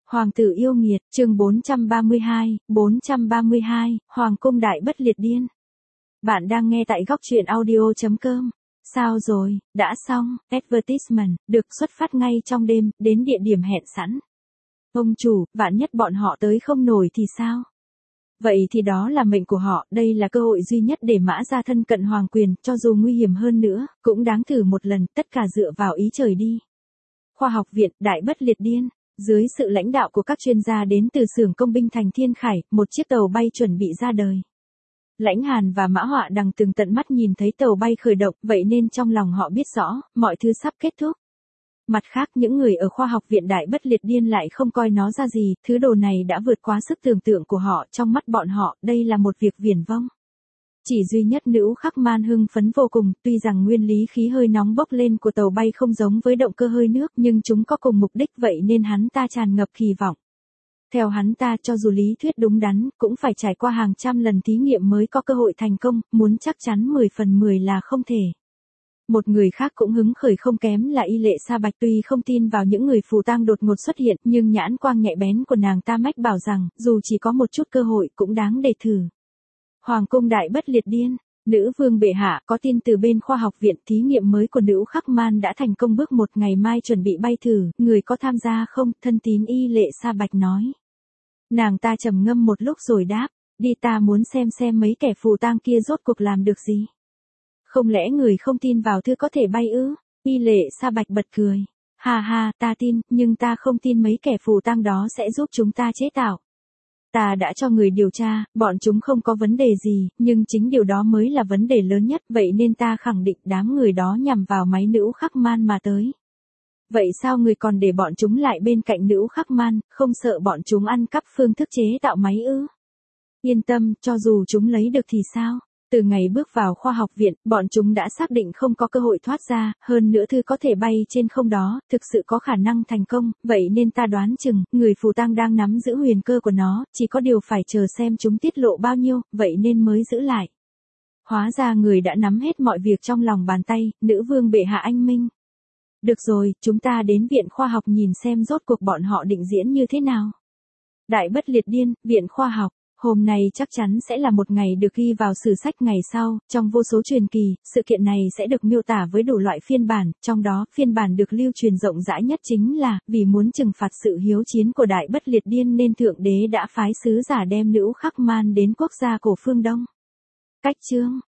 Hoàng tử yêu nghiệt, chương 432, Hoàng cung đại bất liệt điên. Bạn đang nghe tại góc truyện audio.com. Sao rồi, đã xong, advertisement, được xuất phát ngay trong đêm, đến địa điểm hẹn sẵn. Ông chủ, vạn nhất bọn họ tới không nổi thì sao? Vậy thì đó là mệnh của họ, đây là cơ hội duy nhất để Mã Gia thân cận hoàng quyền, cho dù nguy hiểm hơn nữa, cũng đáng thử một lần, tất cả dựa vào ý trời đi. Khoa học viện, đại bất liệt điên. Dưới sự lãnh đạo của các chuyên gia đến từ xưởng công binh thành Thiên Khải, một chiếc tàu bay chuẩn bị ra đời. Lãnh Hàn và Mã Họa đằng từng tận mắt nhìn thấy tàu bay khởi động, vậy nên trong lòng họ biết rõ, mọi thứ sắp kết thúc. Mặt khác, những người ở khoa học viện đại bất liệt điên lại không coi nó ra gì, thứ đồ này đã vượt quá sức tưởng tượng của họ, trong mắt bọn họ, đây là một việc viển vông. Chỉ duy nhất Nữ Khắc Man hưng phấn vô cùng, tuy rằng nguyên lý khí hơi nóng bốc lên của tàu bay không giống với động cơ hơi nước, nhưng chúng có cùng mục đích, vậy nên hắn ta tràn ngập kỳ vọng. Theo hắn ta, cho dù lý thuyết đúng đắn, cũng phải trải qua hàng trăm lần thí nghiệm mới có cơ hội thành công, muốn chắc chắn 10 phần 10 là không thể. Một người khác cũng hứng khởi không kém là Y Lệ Sa Bạch, tuy không tin vào những người phù tang đột ngột xuất hiện, nhưng nhãn quang nhạy bén của nàng ta mách bảo rằng, dù chỉ có một chút cơ hội cũng đáng để thử. Hoàng cung đại bất liệt điên. Nữ vương bệ hạ, có tin từ bên khoa học viện, thí nghiệm mới của Nữ Khắc Man đã thành công bước 1, ngày mai chuẩn bị bay thử, người có tham gia không? Thân tín Y Lệ Sa Bạch nói. Nàng ta trầm ngâm một lúc rồi đáp, đi, ta muốn xem mấy kẻ phù tang kia rốt cuộc làm được gì. Không lẽ người không tin vào thứ có thể bay ư? Y Lệ Sa Bạch bật cười. Ha ha, ta tin, nhưng ta không tin mấy kẻ phù tang đó sẽ giúp chúng ta chế tạo. Ta đã cho người điều tra, bọn chúng không có vấn đề gì, nhưng chính điều đó mới là vấn đề lớn nhất, vậy nên ta khẳng định đám người đó nhằm vào máy Nữ Khắc Man mà tới. Vậy sao người còn để bọn chúng lại bên cạnh Nữ Khắc Man, không sợ bọn chúng ăn cắp phương thức chế tạo máy ư? Yên tâm, cho dù chúng lấy được thì sao? Từ ngày bước vào khoa học viện, bọn chúng đã xác định không có cơ hội thoát ra, hơn nữa thứ có thể bay trên không đó, thực sự có khả năng thành công, vậy nên ta đoán chừng, người phù tang đang nắm giữ huyền cơ của nó, chỉ có điều phải chờ xem chúng tiết lộ bao nhiêu, vậy nên mới giữ lại. Hóa ra người đã nắm hết mọi việc trong lòng bàn tay, nữ vương bệ hạ anh minh. Được rồi, chúng ta đến viện khoa học nhìn xem rốt cuộc bọn họ định diễn như thế nào. Đại bất liệt điên, viện khoa học. Hôm nay chắc chắn sẽ là một ngày được ghi vào sử sách ngày sau, trong vô số truyền kỳ, sự kiện này sẽ được miêu tả với đủ loại phiên bản, trong đó, phiên bản được lưu truyền rộng rãi nhất chính là, vì muốn trừng phạt sự hiếu chiến của đại bất liệt điên nên Thượng Đế đã phái sứ giả đem Nữ Khắc Man đến quốc gia cổ phương Đông. Cách chương